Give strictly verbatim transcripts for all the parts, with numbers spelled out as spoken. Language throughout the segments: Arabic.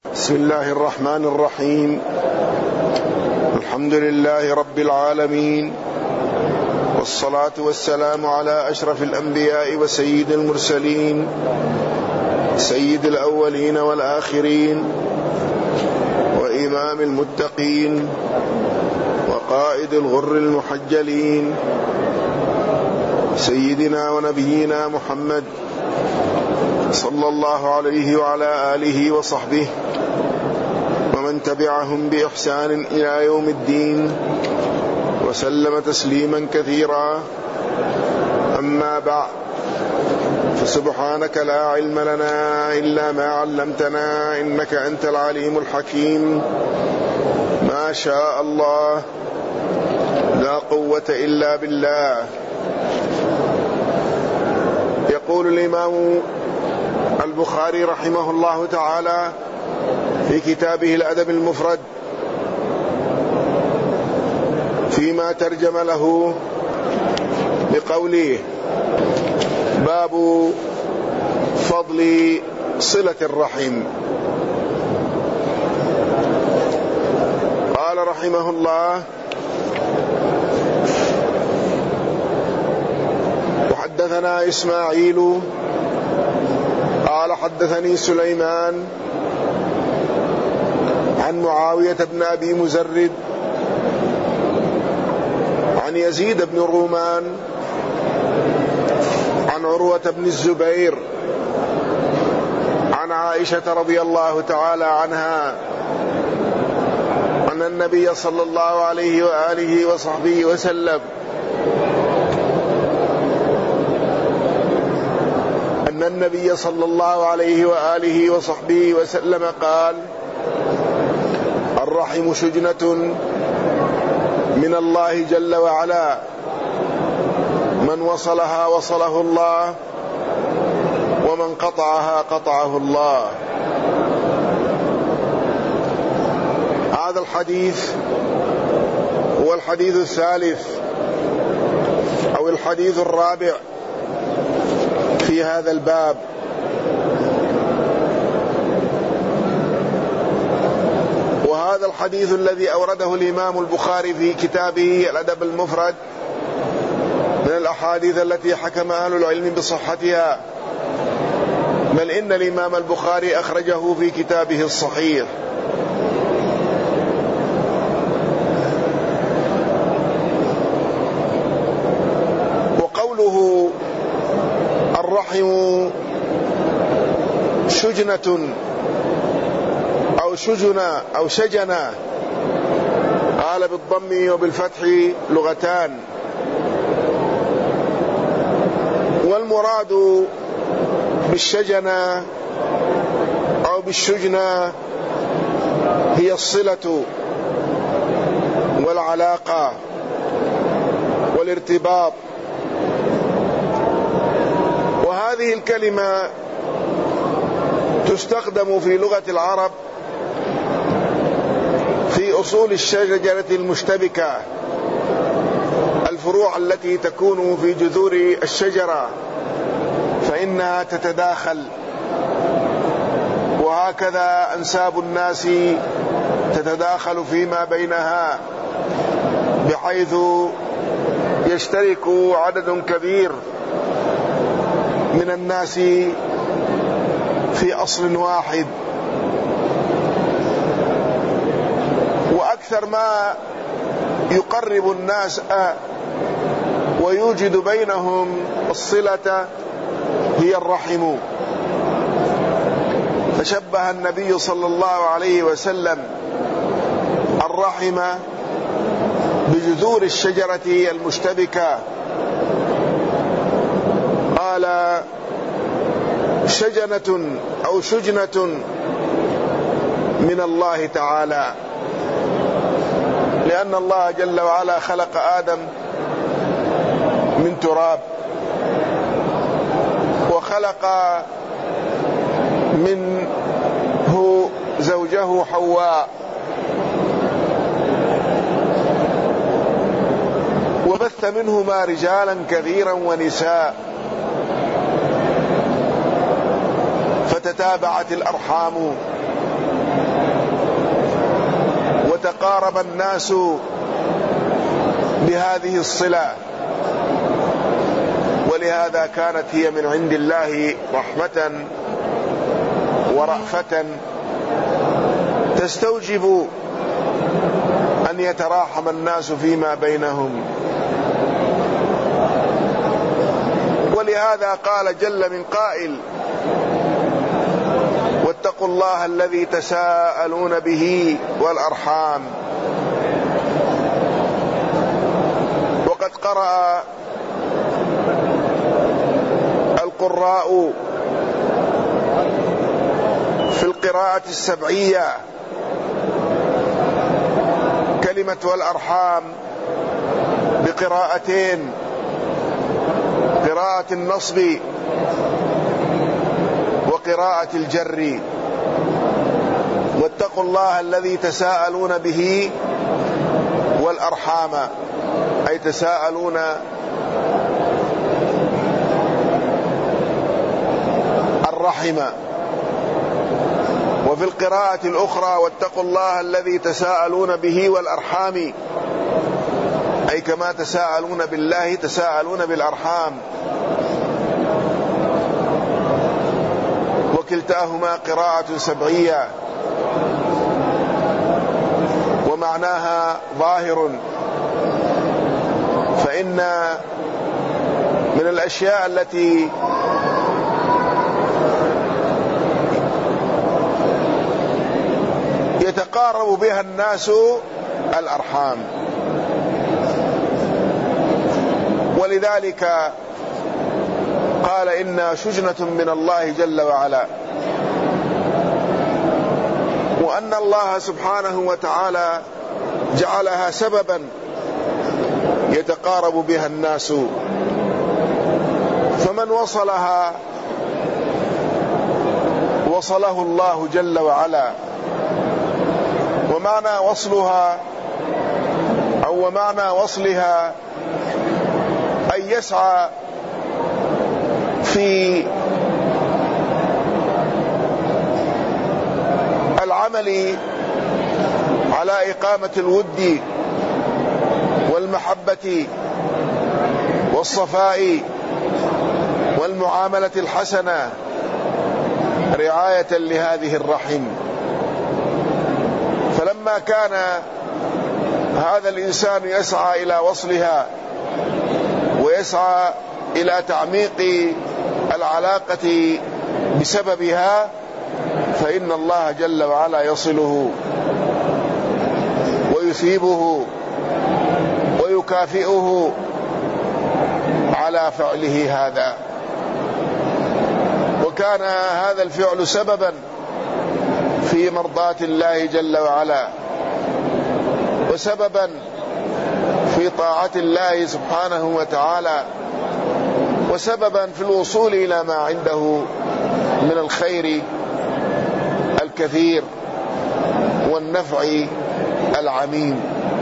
بسم الله الرحمن الرحيم. الحمد لله رب العالمين، والصلاة والسلام على أشرف الأنبياء وسيد المرسلين، سيد الأولين والآخرين، وإمام المتقين، وقائد الغر المحجلين، سيدنا ونبينا محمد صلى الله عليه وعلى آله وصحبه ومن تبعهم بإحسان إلى يوم الدين، وسلم تسليما كثيرا. أما بعد، فسبحانك لا علم لنا إلا ما علمتنا إنك أنت العليم الحكيم. ما شاء الله، لا قوة إلا بالله. يقول الإمام البخاري رحمه الله تعالى في كتابه الأدب المفرد فيما ترجم له بقوله: باب فضل صلة الرحم. قال رحمه الله: وحدثنا إسماعيل قال حدثني سليمان عن معاوية بن أبي مزرد عن يزيد بن الرومان عن عروة بن الزبير عن عائشة رضي الله تعالى عنها أن النبي صلى الله عليه وآله وصحبه وسلم أن النبي صلى الله عليه وآله وصحبه وسلم قال: الرحم شجنة من الله جل وعلا، من وصلها وصله الله، ومن قطعها قطعه الله. هذا الحديث هو الحديث الثالث أو الحديث الرابع في هذا الباب. وهذا الحديث الذي أورده الإمام البخاري في كتابه الأدب المفرد من الأحاديث التي حكم أهل العلم بصحتها، بل إن الإمام البخاري أخرجه في كتابه الصحيح. وقوله الرحم شجنة أو شجنة أو شجنة، قال بالضم وبالفتح لغتان، والمراد بالشجنة أو بالشجنة هي الصلة والعلاقة والارتباط. وهذه الكلمة تستخدم في لغة العرب في أصول الشجرة المشتبكة، الفروع التي تكون في جذور الشجرة، فإنها تتداخل، وهكذا أنساب الناس تتداخل فيما بينها، بحيث يشترك عدد كبير من الناس في أصل واحد. وأكثر ما يقرب الناس ويوجد بينهم الصلة هي الرحم. فشبه النبي صلى الله عليه وسلم الرحم بجذور الشجرة المشتبكة، قال: شجنة أو شجنة من الله تعالى، لأن الله جل وعلا خلق آدم من تراب، وخلق منه زوجه حواء، وبث منهما رجالا كثيرا ونساء، فتتابعت الأرحام يتقارب الناس بهذه الصلة، ولهذا كانت هي من عند الله رحمة ورأفة تستوجب أن يتراحم الناس فيما بينهم. ولهذا قال جل من قائل: واتقوا الله الذي تساءلون به والأرحام. وقد قرأ القراء في القراءة السبعية كلمة والأرحام بقراءتين: قراءة النصب وقراءة الجر. واتقوا الله الذي تساءلون به والأرحام، أي تساءلون الرحم. وفي القراءة الأخرى: واتقوا الله الذي تساءلون به والأرحام، أي كما تساءلون بالله تساءلون بالأرحام. وكلتاهما قراءة سبعية ومعناها ظاهر، فإن من الأشياء التي يتقارب بها الناس الأرحام. ولذلك قال: إنها شجنة من الله جل وعلا، وأن الله سبحانه وتعالى جعلها سببا يتقارب بها الناس، فمن وصلها وصله الله جل وعلا. ومعنى وصلها أو ومعنى وصلها أن يسعى في العمل على إقامة الود والمحبة والصفاء والمعاملة الحسنة رعاية لهذه الرحم. فلما كان هذا الإنسان يسعى إلى وصلها ويسعى إلى تعميق العلاقة بسببها، فإن الله جل وعلا يصله ويثيبه ويكافئه على فعله هذا. وكان هذا الفعل سببا في مرضاة الله جل وعلا، وسببا في طاعة الله سبحانه وتعالى، وسببا في الوصول إلى ما عنده من الخير الكثير والنفع العميم.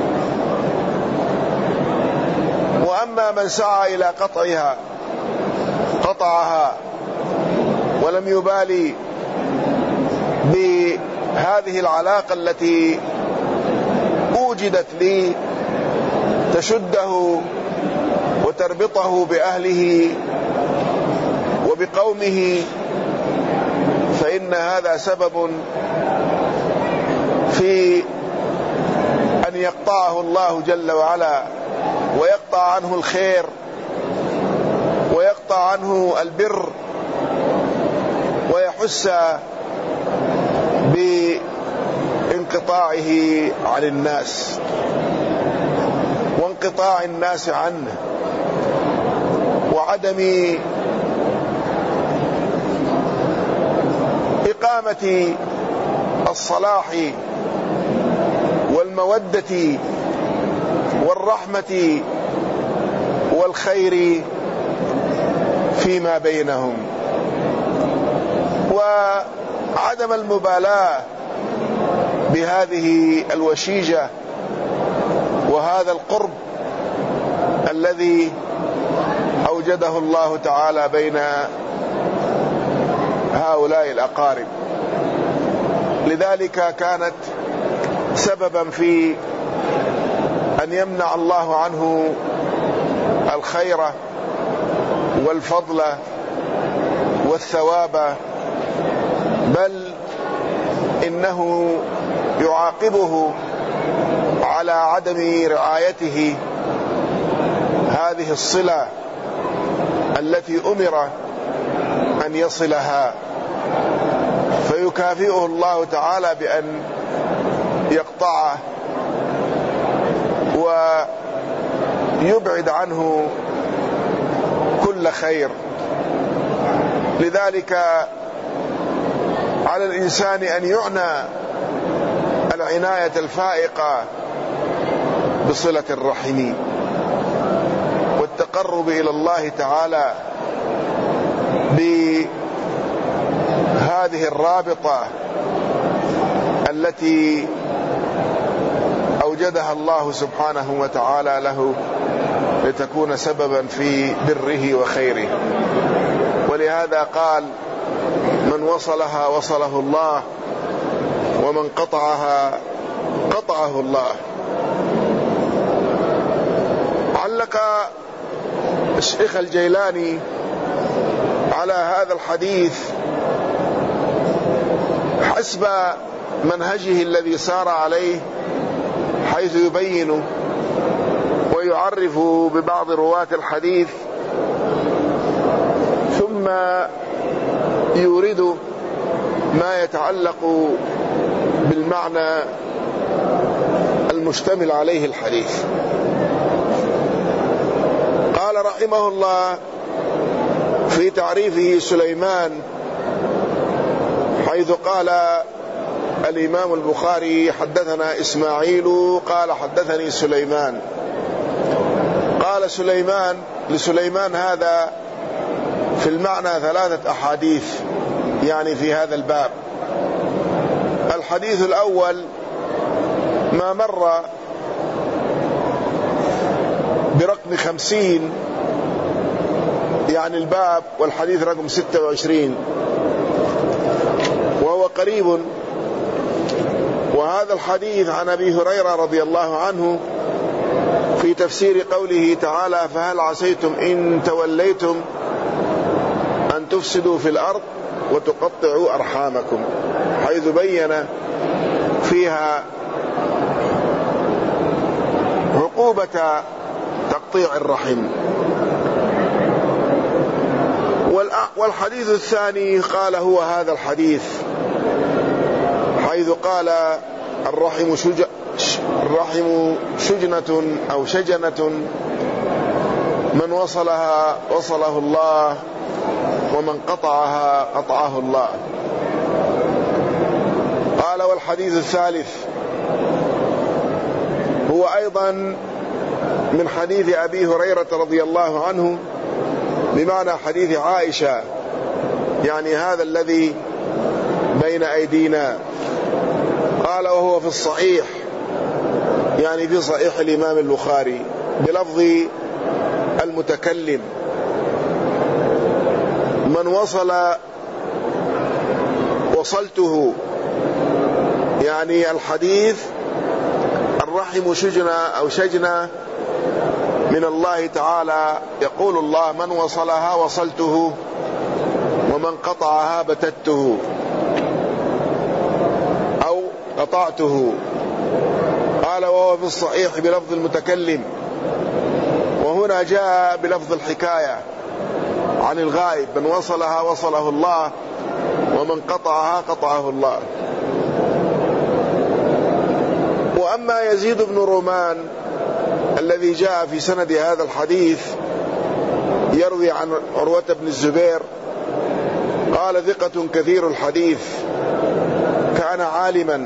وأما من سعى إلى قطعها قطعها ولم يبالي بهذه العلاقة التي أوجدت لي تشده وتربطه بأهله وبقومه، فإن هذا سبب في أن يقطعه الله جل وعلا، ويقطع عنه الخير ويقطع عنه البر، ويحس بانقطاعه عن الناس وانقطاع الناس عنه وعدم إقامة الصلاح والمودة والرحمة والخير فيما بينهم، وعدم المبالاة بهذه الوشيجة وهذا القرب الذي أوجده الله تعالى بين هؤلاء الأقارب. لذلك كانت سببا في أن يمنع الله عنه الخير والفضل والثواب، بل إنه يعاقبه على عدم رعايته هذه الصلة التي أمر أن يصلها، فيكافئه الله تعالى بأن يقطعه ويبعد عنه كل خير. لذلك على الإنسان أن يعنى العناية الفائقة بصلة الرحم والتقرب إلى الله تعالى بهذه الرابطة التي أوجدها الله سبحانه وتعالى له لتكون سببا في بره وخيره. ولهذا قال: من وصلها وصله الله، ومن قطعها قطعه الله. علق الشيخ الجيلاني على هذا الحديث حسب منهجه الذي سار عليه، حيث يبين ويعرف ببعض رواة الحديث، ثم يورد ما يتعلق بالمعنى المشتمل عليه الحديث. قال رحمه الله في تعريفه سليمان، حيث قال الإمام البخاري: حدثنا إسماعيل قال حدثني سليمان. قال سليمان لسليمان هذا في المعنى ثلاثة أحاديث يعني في هذا الباب. الحديث الأول ما مر برقم خمسين، يعني الباب والحديث رقم ستة وعشرين، وهو قريب. وهذا الحديث عن أبي هريرة رضي الله عنه في تفسير قوله تعالى: فهل عسيتم إن توليتم أن تفسدوا في الأرض وتقطعوا أرحامكم، حيث بين فيها عقوبة تقطيع الرحم. والحديث الثاني قال هو هذا الحديث، حيث قال: الرحم شج... الرحم شجنة أو شجنة، من وصلها وصله الله، ومن قطعها قطعه الله. قال: والحديث الثالث هو أيضا من حديث أبي هريرة رضي الله عنه بمعنى حديث عائشة، يعني هذا الذي بين أيدينا. قال: وهو في الصحيح، يعني في صحيح الإمام البخاري، بلفظ المتكلم: من وصل وصلته، يعني الحديث الرحم شجنة أو شجنة من الله تعالى، يقول الله: من وصلها وصلته، ومن قطعها بتته أو قطعته. قال: وهو في الصحيح بلفظ المتكلم. وهنا جاء بلفظ الحكاية عن الغائب: من وصلها وصله الله، ومن قطعها قطعه الله. وأما يزيد بن رومان الذي جاء في سند هذا الحديث يروي عن عروة بن الزبير، قال: ثقة كثير الحديث، كان عالما،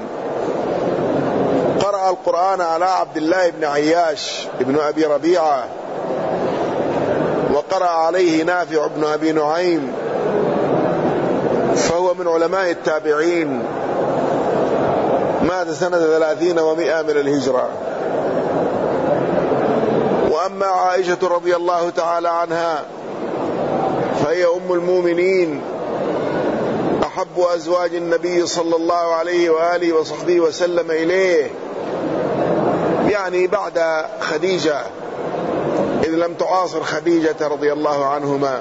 قرأ القرآن على عبد الله بن عياش ابن أبي ربيعة، وقرأ عليه نافع بن أبي نعيم، فهو من علماء التابعين، مات سنة ثلاثين ومئة من الهجرة. وأما عائشة رضي الله تعالى عنها فهي أم المؤمنين، أحب أزواج النبي صلى الله عليه وآله وصحبه وسلم إليه، يعني بعد خديجة، إذ لم تعاصر خديجة رضي الله عنهما.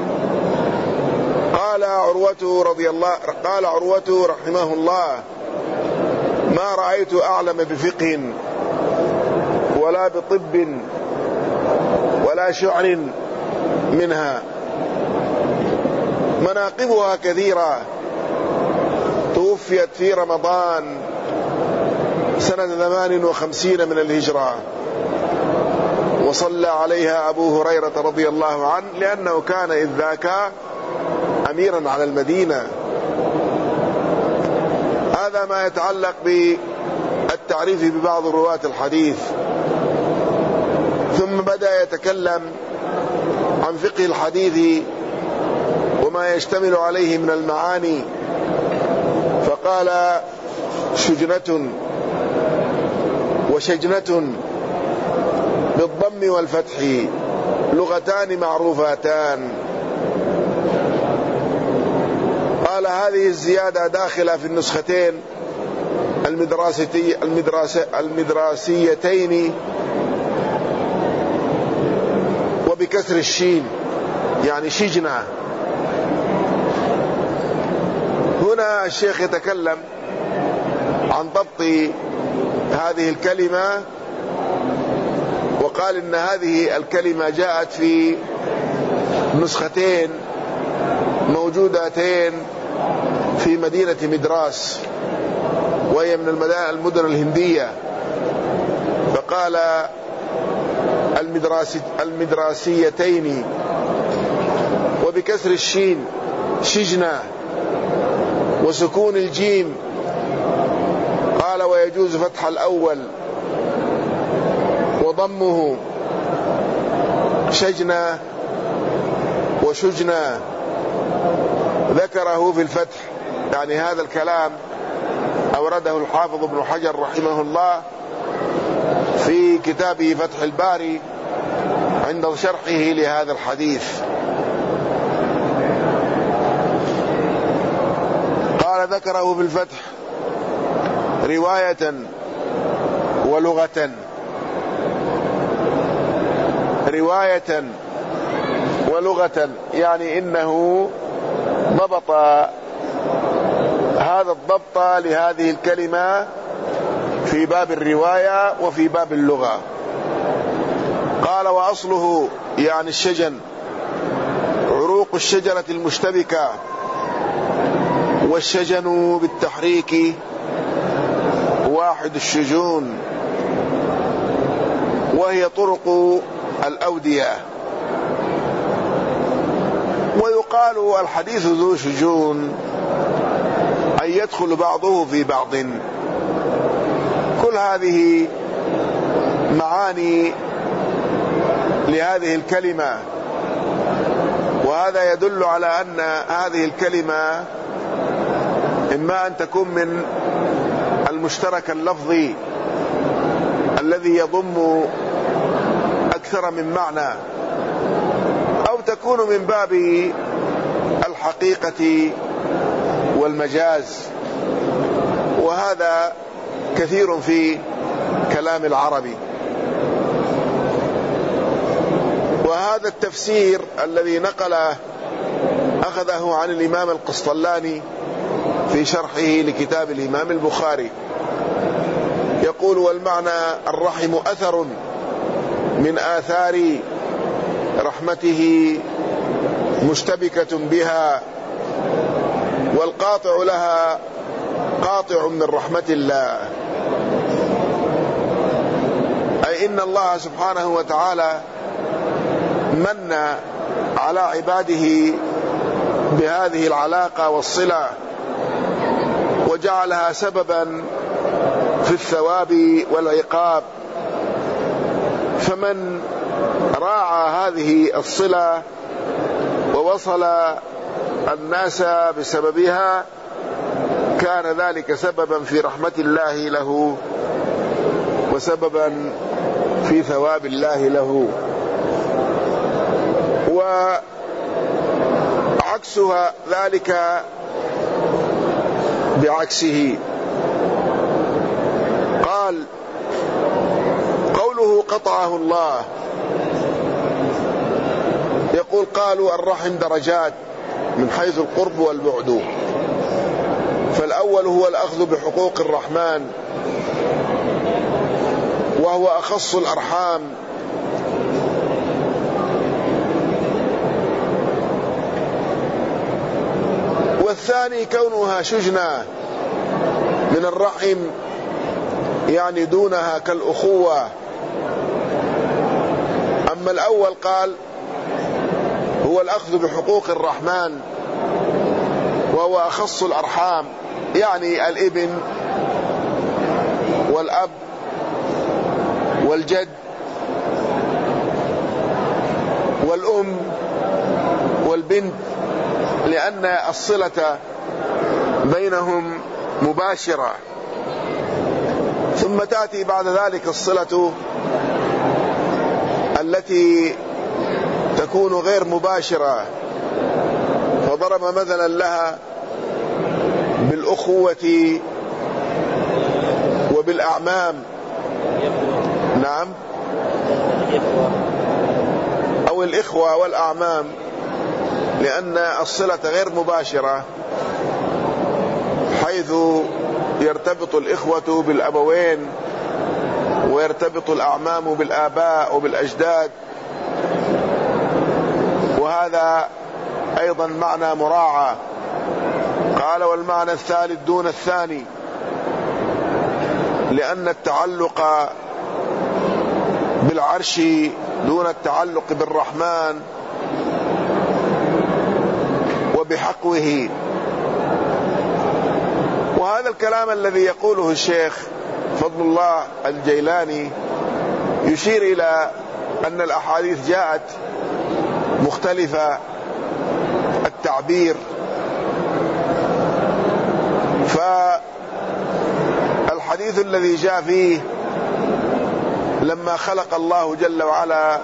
قال عروة رضي الله قال عروة رحمه الله: ما رأيت أعلم بفقه ولا بطب ولا شعر منها. مناقبها كثيرة. توفيت في رمضان سنة ثمان وخمسين من الهجرة، وصلى عليها أبو هريرة رضي الله عنه، لأنه كان إذ ذاك أميرا على المدينة. هذا ما يتعلق بالتعريف ببعض رواة الحديث. ثم بدأ يتكلم عن فقه الحديث وما يشتمل عليه من المعاني، فقال: شجنة وشجنة بالضم والفتح، لغتان معروفتان. قال: هذه الزيادة داخلة في النسختين المدراستي المدراسة المدراسيتين وبكسر الشين، يعني شجنة. هنا الشيخ يتكلم عن ضبط هذه الكلمة، وقال إن هذه الكلمة جاءت في نسختين موجودتين في مدينة مدراس، وهي من المدن الهندية. فقال: المدراسي المدراسيتين وبكسر الشين شجنة، وسكون الجيم. قال: ويجوز فتح الأول وضمه شجنة وشجنة. ذكره في الفتح، يعني هذا الكلام أورده الحافظ ابن حجر رحمه الله في كتابه فتح الباري عند شرحه لهذا الحديث. قال: ذكره في الفتح رواية ولغة. رواية ولغة يعني إنه ضبط هذا الضبط لهذه الكلمة في باب الرواية وفي باب اللغة. قال: وأصله يعني الشجن عروق الشجرة المشتبكة، والشجن بالتحريك واحد الشجون، وهي طرق الأودية. ويقال الحديث ذو شجون، أي يدخل بعضه في بعض. كل هذه معاني لهذه الكلمة، وهذا يدل على أن هذه الكلمة إما أن تكون من المشترك اللفظي الذي يضم أكثر من معنى، أو تكون من باب الحقيقة والمجاز، وهذا كثير في كلام العربي. وهذا التفسير الذي نقله أخذه عن الإمام القسطلاني في شرحه لكتاب الإمام البخاري. يقول: والمعنى الرحم أثر من آثار رحمته مشتبكة بها، والقاطع لها قاطع من رحمة الله. أي إن الله سبحانه وتعالى من على عباده بهذه العلاقة والصلة، وجعلها سببا في الثواب والعقاب. فمن راعى هذه الصلة ووصل الناس بسببها كان ذلك سببا في رحمة الله له، وسببا في ثواب الله له. وعكسها ذلك بعكسه. قال: قوله قطعه الله، يقول قالوا الرحم درجات من حيث القرب والبعد، فالأول هو الأخذ بحقوق الرحمن وهو أخص الأرحام، والثاني كونها شجنة من الرحم، يعني دونها كالأخوة. أما الأول قال هو الأخذ بحقوق الرحمن وهو أخص الأرحام، يعني الابن والأب والجد والأم والبنت، لأن الصلة بينهم مباشرة. ثم تأتي بعد ذلك الصلة التي تكون غير مباشرة، فضرب مثلا لها بالأخوة وبالأعمام. نعم، أو الإخوة والأعمام، لأن الصلة غير مباشرة، حيث يرتبط الإخوة بالأبوين ويرتبط الأعمام بالآباء وبالأجداد، وهذا أيضا معنى مراعى. قال: والمعنى الثالث دون الثاني، لأن التعلق بالعرش دون التعلق بالرحمن وبحقوه. وهذا الكلام الذي يقوله الشيخ فضل الله الجيلاني يشير إلى أن الأحاديث جاءت مختلفة التعبير، فالحديث الذي جاء فيه لما خلق الله جل وعلا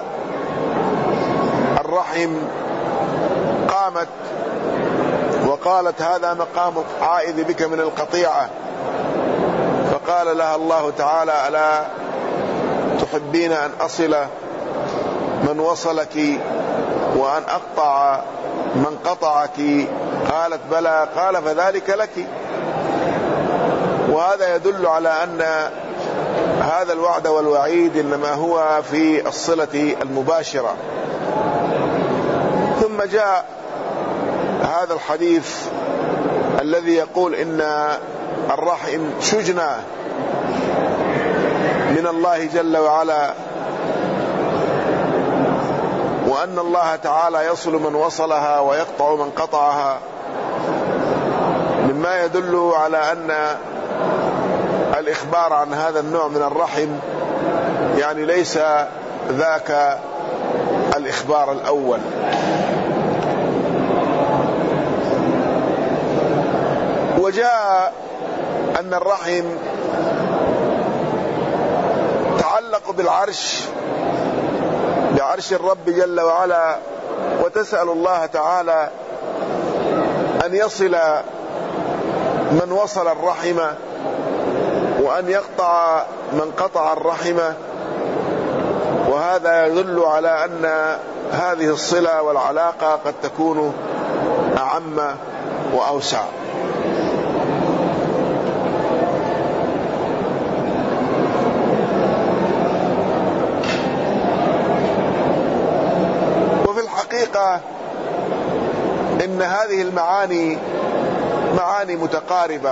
الرحم قامت وقالت: هذا مقام عائذ بك من القطيعة، فقال لها الله تعالى: ألا تحبين أن أصل من وصلك وأن أقطع من قطعك؟ قالت: بلى. قال: فذلك لك. وهذا يدل على أن هذا الوعد والوعيد إنما هو في الصلة المباشرة. ثم جاء هذا الحديث الذي يقول إن الرحم شجنة من الله جل وعلا، وأن الله تعالى يصل من وصلها ويقطع من قطعها، مما يدل على أن الإخبار عن هذا النوع من الرحم يعني ليس ذاك الإخبار الأول. وجاء أن الرحم تعلق بالعرش، بعرش الرب جل وعلا، وتسأل الله تعالى أن يصل من وصل الرحم وأن يقطع من قطع الرحم. وهذا يدل على أن هذه الصلة والعلاقة قد تكون أعم وأوسع. وفي الحقيقة إن هذه المعاني معاني متقاربة،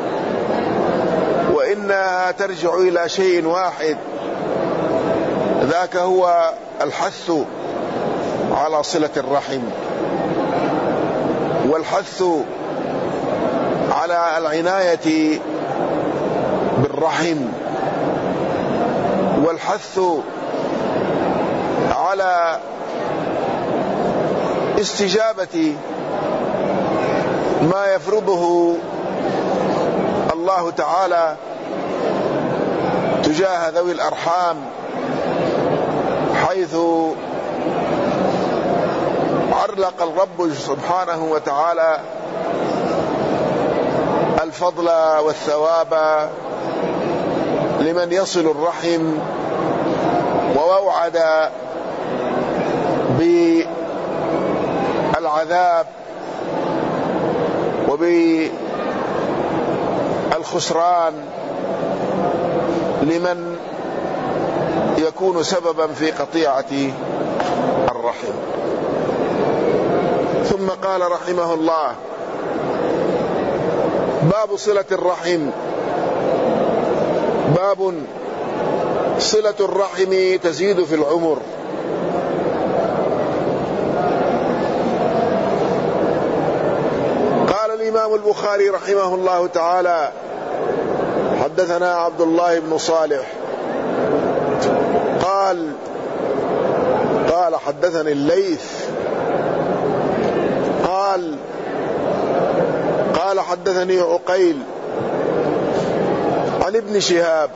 وإنها ترجع إلى شيء واحد، ذاك هو الحث على صلة الرحم، والحث على العناية بالرحم، والحث على استجابة ما يفرضه الله تعالى تجاه ذوي الأرحام، حيث علق الرب سبحانه وتعالى الفضل والثواب لمن يصل الرحم، ووعد بالعذاب وبالخسران لمن يكون سببا في قطيعة الرحم. ثم قال رحمه الله: باب صلة الرحم. باب صلة الرحم تزيد في العمر. قال الإمام البخاري رحمه الله تعالى: حدثنا عبد الله بن صالح قال قال حدثني الليث قال قال حدثني عقيل عن ابن شهاب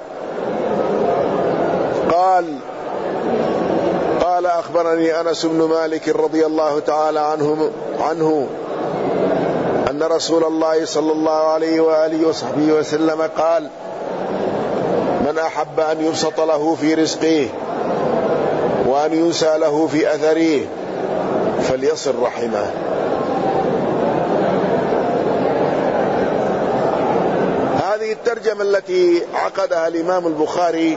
قال قال أخبرني أنس بن مالك رضي الله تعالى عنه عنه أن رسول الله صلى الله عليه وآله وصحبه وسلم قال: من أحب أن يبسط له في رزقه وأن ينسى له في أثره فليصل رحمه. هذه الترجمة التي عقدها الإمام البخاري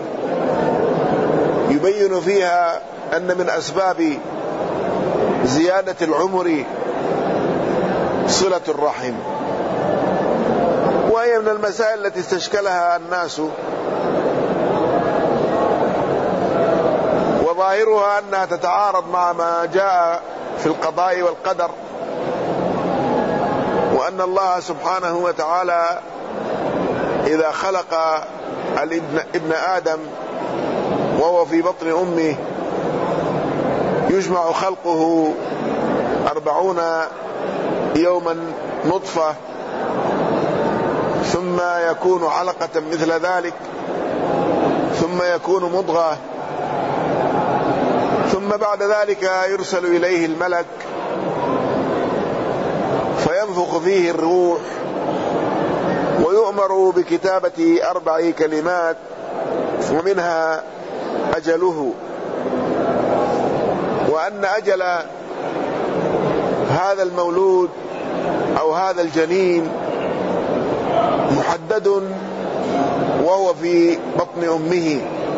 يبين فيها أن من أسباب زيادة العمر صلة الرحم، وهي من المسائل التي استشكلها الناس، وظاهرها أنها تتعارض مع ما جاء في القضاء والقدر، وأن الله سبحانه وتعالى إذا خلق الابن ابن آدم وهو في بطن أمه يجمع خلقه أربعون يوما نطفة، ثم يكون علقة مثل ذلك، ثم يكون مضغة، ثم بعد ذلك يرسل إليه الملك فينفخ فيه الروح ويؤمر بكتابة أربع كلمات ومنها أجله، وأن أجل هذا المولود أو هذا الجنين محدد وهو في بطن أمه.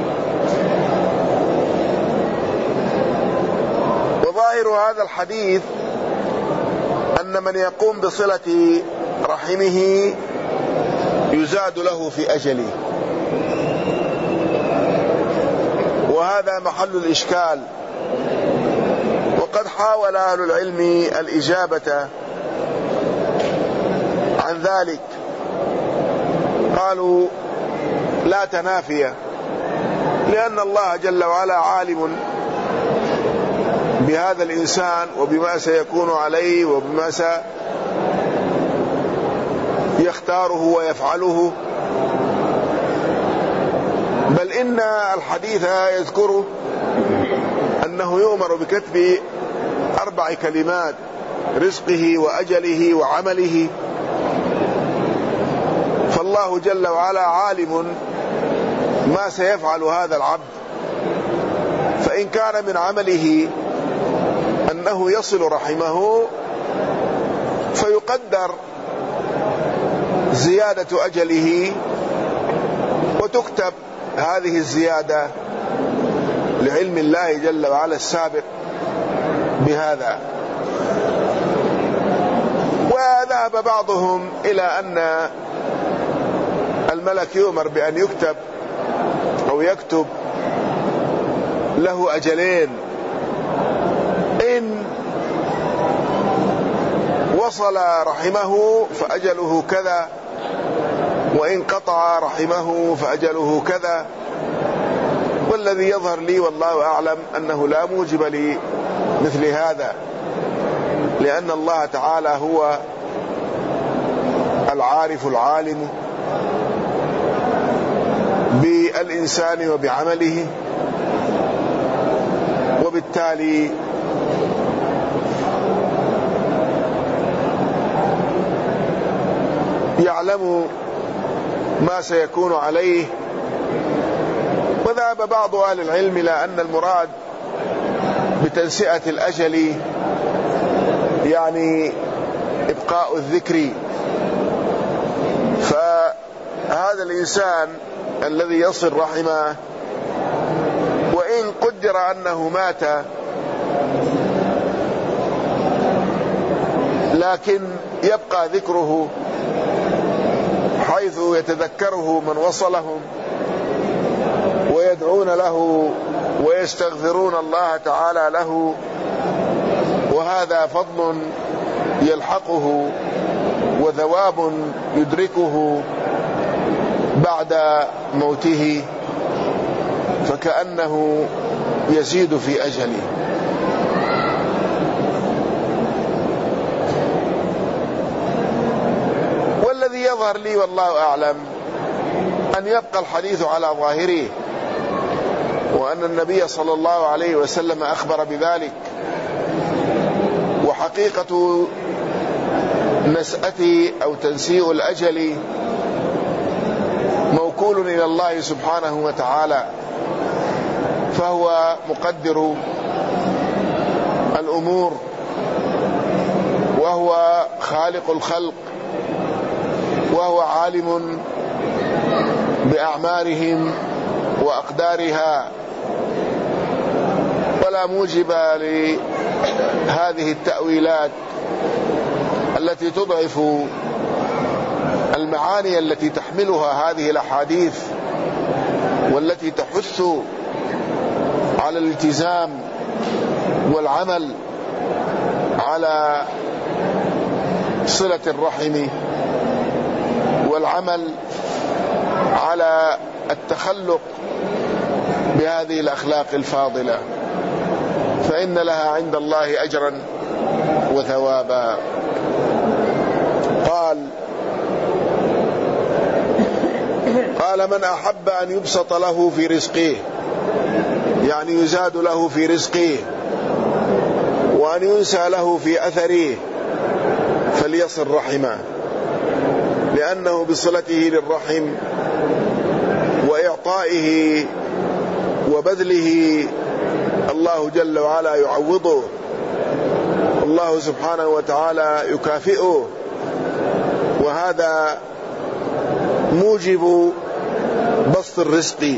وظاهر هذا الحديث أن من يقوم بصلة رحمه يزاد له في أجله، وهذا محل الإشكال. وقد حاول أهل العلم الإجابة عن ذلك، قالوا لا تنافي، لأن الله جل وعلا عالم بهذا الإنسان وبما سيكون عليه وبما سيختاره ويفعله، بل إن الحديث يذكر أنه يؤمر بكتب أربع كلمات: رزقه وأجله وعمله. فالله جل وعلا عالم ما سيفعل هذا العبد، فإن كان من عمله أنه يصل رحمه فيقدر زيادة أجله وتكتب هذه الزيادة لعلم الله جل وعلا السابق بهذا. وذهب بعضهم إلى أن الملك يؤمر بأن يكتب أو يكتب له أجلين: إن وصل رحمه فأجله كذا، وإن قطع رحمه فأجله كذا. والذي يظهر لي والله أعلم أنه لا موجب لي مثل هذا، لأن الله تعالى هو العارف العالم بالإنسان وبعمله، وبالتالي يعلم ما سيكون عليه. وذهب بعض أهل العلم إلى أن المراد بتنسئة الأجل يعني إبقاء الذكر. فهذا الإنسان الذي يصل رحمه وإن قدر أنه مات لكن يبقى ذكره حيث يتذكره من وصلهم ويدعون له ويستغفرون الله تعالى له، وهذا فضل يلحقه وثواب يدركه بعد موته، فكأنه يزيد في أجله. والذي يظهر لي والله أعلم أن يبقى الحديث على ظاهره، وأن النبي صلى الله عليه وسلم أخبر بذلك. وحقيقة نسأة أو تنسيء الأجل موكول إلى الله سبحانه وتعالى، فهو مقدر الأمور وهو خالق الخلق وهو عالم بأعمالهم وأقدارها، ولا موجب لهذه التأويلات التي تضعف المعاني التي تحملها هذه الأحاديث، والتي تحث على الالتزام والعمل على صلة الرحم، والعمل على التخلق بهذه الأخلاق الفاضلة، فإن لها عند الله أجرا وثوابا. قال قال من أحب أن يبسط له في رزقه، يعني يزاد له في رزقه، وأن ينسى له في أثره، فليصل رحمه، لأنه بصلته للرحم وإعطائه وبذله الله جل وعلا يعوضه، الله سبحانه وتعالى يكافئه، وهذا موجب بسط الرزق.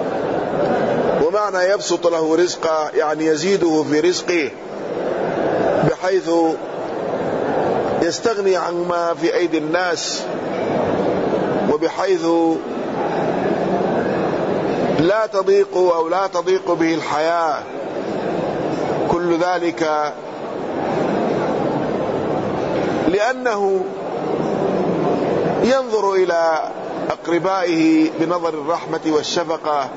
ومعنى يبسط له رزقه يعني يزيده في رزقه، بحيث يستغني عما في أيدي الناس، وبحيث لا تضيق أو لا تضيق به الحياة. كل ذلك لأنه ينظر إلى أقربائه بنظر الرحمة والشفقة،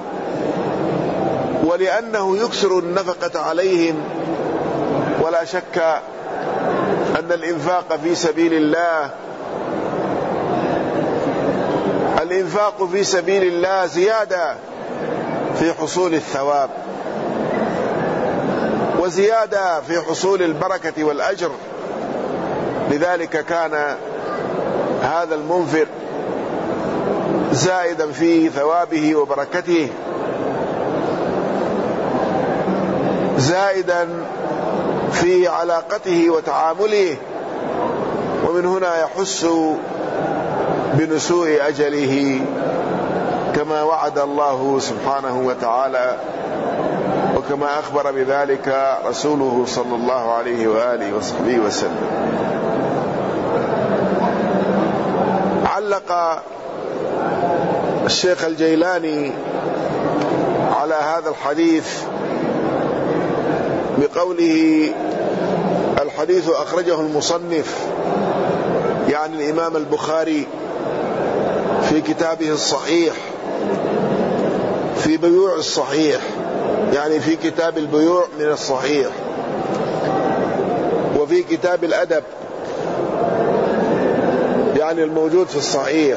ولأنه يكثر النفقة عليهم. ولا شك أن الإنفاق في سبيل الله الإنفاق في سبيل الله زيادة في حصول الثواب، وزيادة في حصول البركة والأجر. لذلك كان هذا المنفق زائدا في ثوابه وبركته، زائدا في علاقته وتعامله، ومن هنا يحس بنسوء أجله كما وعد الله سبحانه وتعالى، وكما أخبر بذلك رسوله صلى الله عليه وآله وصحبه وسلم. علق الشيخ الجيلاني على هذا الحديث بقوله: الحديث أخرجه المصنف، يعني الإمام البخاري، في كتابه الصحيح في بيوع الصحيح، يعني في كتاب البيوع من الصحيح، وفي كتاب الأدب يعني الموجود في الصحيح.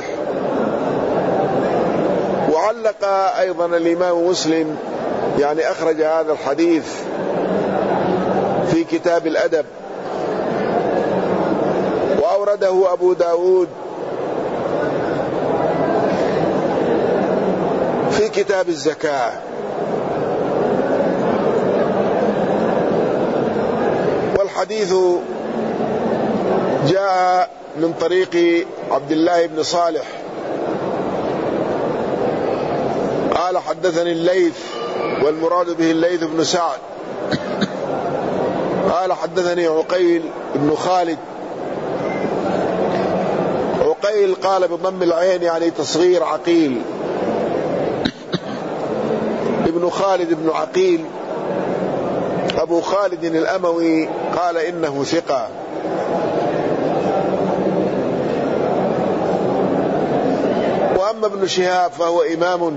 وعلق أيضا الإمام مسلم، يعني أخرج هذا الحديث في كتاب الأدب، وأورده أبو داود كتاب الزكاة. والحديث جاء من طريق عبد الله بن صالح قال حدثني الليث، والمراد به الليث بن سعد، قال حدثني عقيل بن خالد. عقيل قال بضم العين يعني تصغير عقيل، ابن خالد بن عقيل أبو خالد الأموي قال إنه ثقة. وأما ابن شهاب فهو إمام،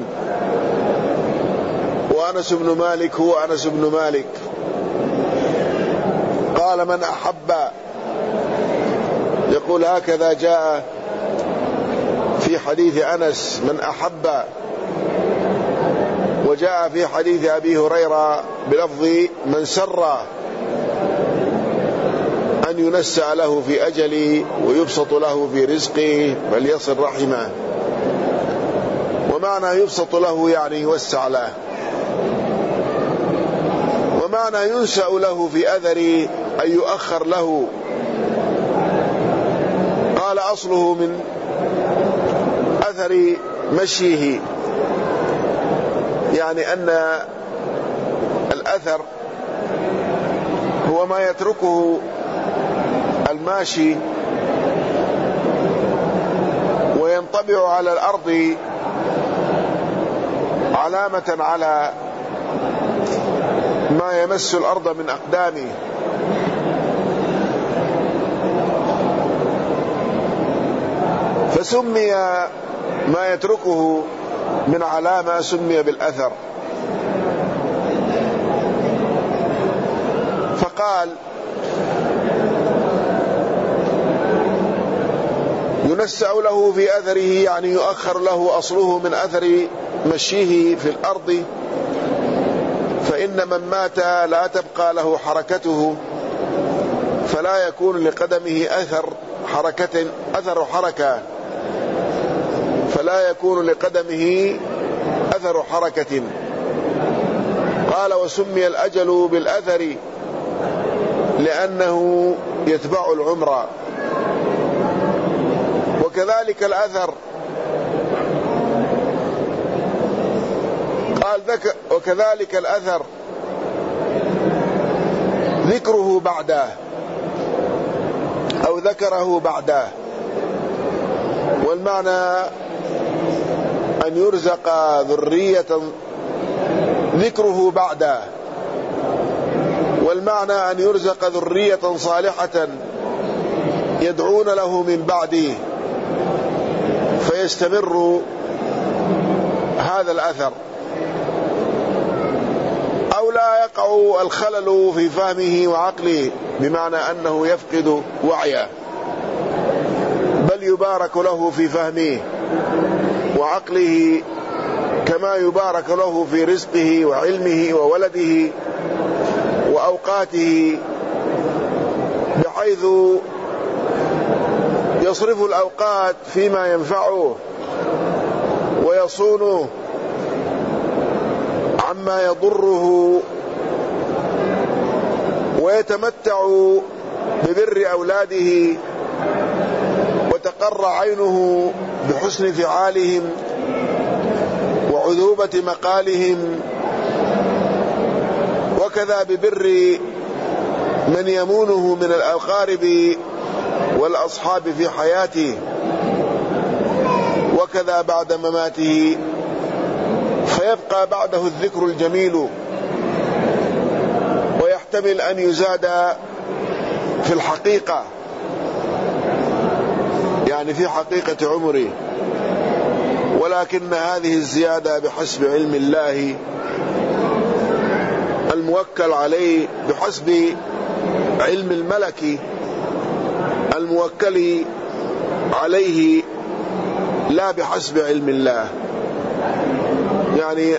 وأنس بن مالك هو أنس بن مالك قال من أحب، يقول هكذا جاء في حديث أنس من أحب، وجاء في حديث أبي هريرة بلفظ من سر أن ينسى له في أجله ويبسط له في رزقه فليصل رحمه. ومعنى يبسط له يعني يوسع له، ومعنى ينسأ له في أثره أن يؤخر له. قال أصله من أثر مشيه، يعني أن الأثر هو ما يتركه الماشي وينطبع على الأرض علامة على ما يمس الأرض من أقدامه. فسمي ما يتركه من علامة سمي بالأثر. فقال ينسأ له في أثره يعني يؤخر له أصله من أثر مشيه في الأرض، فإن من مات لا تبقى له حركته، فلا يكون لقدمه أثر حركة أثر حركة فلا يكون لقدمه أثر حركة. قال وسمي الأجل بالأثر لأنه يتبع العمر. وكذلك الأثر قال ذك وكذلك الأثر ذكره بعده أو ذكره بعده، والمعنى أن يرزق ذرية ذكره بعده، والمعنى أن يرزق ذرية صالحة يدعون له من بعده فيستمر هذا الأثر، أو لا يقع الخلل في فهمه وعقله بمعنى أنه يفقد وعيه، بل يبارك له في فهمه وعقله كما يبارك له في رزقه وعلمه وولده وأوقاته، بحيث يصرف الأوقات فيما ينفعه ويصونه عما يضره، ويتمتع ببر أولاده وتقر عينه بحسن فعالهم وعذوبة مقالهم، وكذا ببر من يمونه من الأقارب والأصحاب في حياته، وكذا بعد مماته، فيبقى بعده الذكر الجميل، ويحتمل أن يزاد في الحقيقة يعني في حقيقة عمره، ولكن هذه الزيادة بحسب علم الله الموكل عليه، بحسب علم الملك الموكل عليه، لا بحسب علم الله. يعني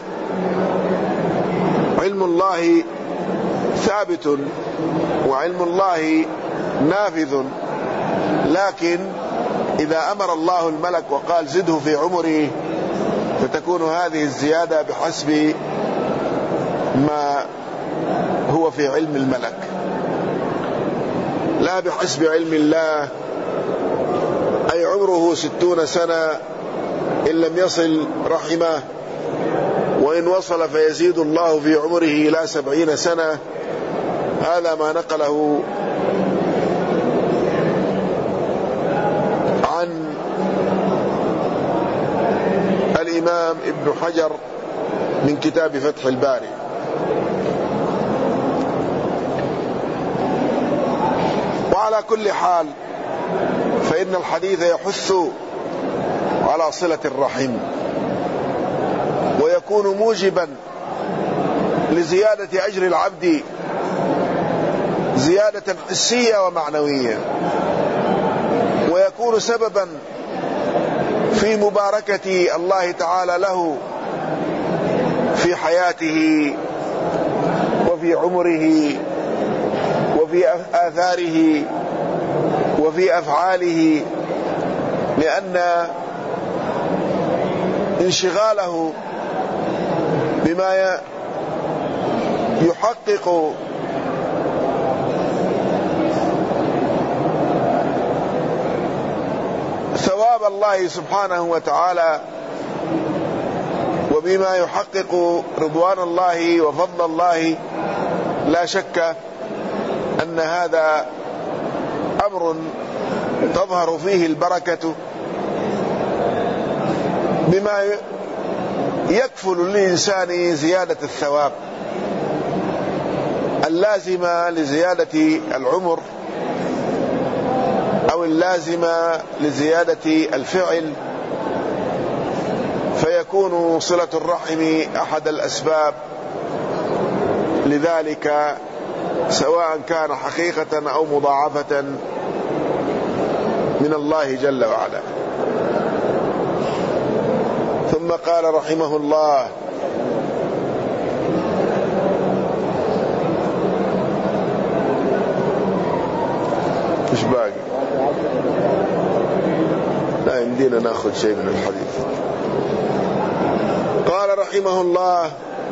علم الله ثابت وعلم الله نافذ، لكن إذا أمر الله الملك وقال زده في عمره فتكون هذه الزيادة بحسب ما هو في علم الملك لا بحسب علم الله. أي عمره ستون سنة إن لم يصل رحمه، وإن وصل فيزيد الله في عمره إلى سبعين سنة. هذا ما نقله عن الإمام ابن حجر من كتاب فتح الباري. وعلى كل حال فإن الحديث يحث على صلة الرحم، ويكون موجبا لزيادة أجر العبد زيادة حسية ومعنوية، ويكون سببا في مباركة الله تعالى له في حياته وفي عمره وفي آثاره وفي أفعاله، لأن انشغاله بما يحقق ثواب الله سبحانه وتعالى وبما يحقق رضوان الله وفضل الله، لا شك أن هذا أمر تظهر فيه البركة بما يكفل للإنسان زيادة الثواب اللازمة لزيادة العمر أو اللازمة لزيادة الفعل، فيكون صلة الرحم أحد الأسباب لذلك، سواء كان حقيقة أو مضاعفة من الله جل وعلا. ثم قال رحمه الله: مش باقي، لا يمدينا ناخذ شيء من الحديث. قال رحمه الله: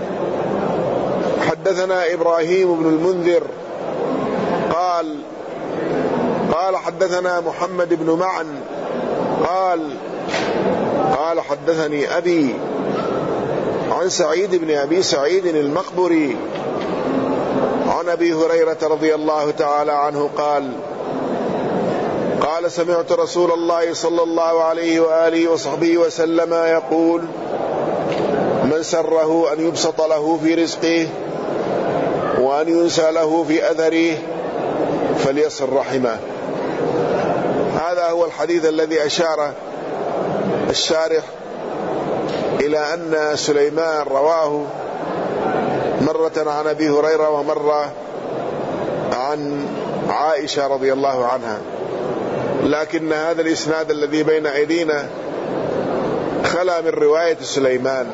حدثنا إبراهيم بن المنذر قال قال حدثنا محمد بن معن قال قال حدثني أبي عن سعيد بن أبي سعيد المقبري عن أبي هريرة رضي الله تعالى عنه قال قال سمعت رسول الله صلى الله عليه وآله وصحبه وسلم يقول: من سره أن يبسط له في رزقه وأن ينسى له في أثره فليصل رحمه. هذا هو الحديث الذي أشار الشارح إلى أن سليمان رواه مرة عن أبي هريرة ومرة عن عائشة رضي الله عنها، لكن هذا الإسناد الذي بين أيدينا خلا من رواية سليمان،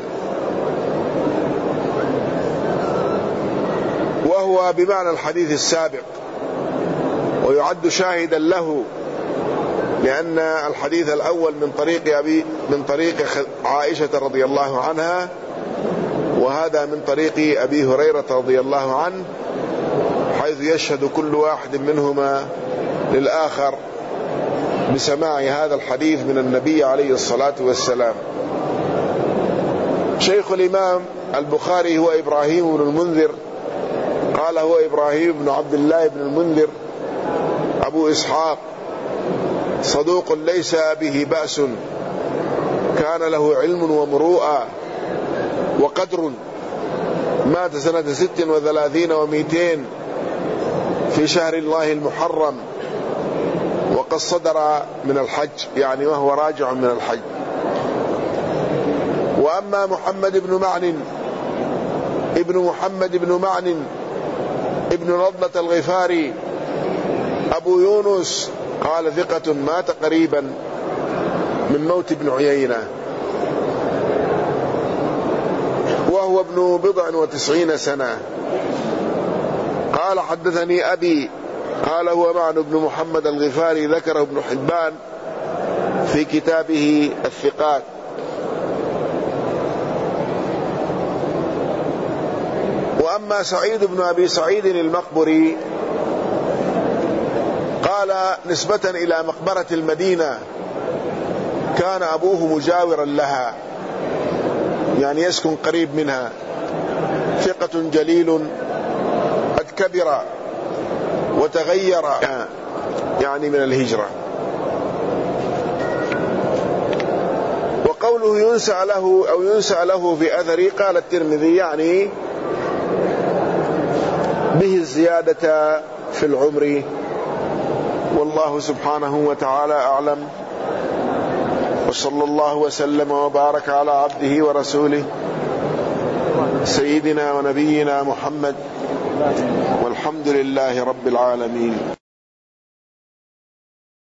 وهو بمعنى الحديث السابق ويعد شاهدا له، لأن الحديث الأول من طريق أبي من طريق عائشة رضي الله عنها، وهذا من طريق أبي هريرة رضي الله عنه، حيث يشهد كل واحد منهما للآخر بسماع هذا الحديث من النبي عليه الصلاة والسلام. شيخ الإمام البخاري هو إبراهيم بن المنذر، قال هو إبراهيم بن عبد الله بن المنذر أبو إسحاق، صدوق ليس به بأس، كان له علم ومروءة وقدر، مات سنة ست وثلاثين ومئتين في شهر الله المحرم، وقد صدر من الحج، يعني وهو راجع من الحج. وأما محمد بن معن ابن محمد بن معن ابن نضلة الغفاري أبو يونس قال ثقة مات قريبا من موت ابن عيينة، وهو ابن بضع وتسعين سنة. قال حدثني أبي قال هو معن بن محمد الغفاري، ذكره ابن حبان في كتابه الثقات. وأما سعيد بن أبي سعيد المقبري قال نسبة إلى مقبرة المدينة كان أبوه مجاورا لها، يعني يسكن قريب منها، ثقة جليل قد كبر وتغير يعني من الهجرة. وقوله ينسى له أو ينسى له في أثري قال الترمذي يعني به الزيادة في العمر. والله سبحانه وتعالى أعلم، وصلى الله وسلم وبارك على عبده ورسوله سيدنا ونبينا محمد، والحمد لله رب العالمين.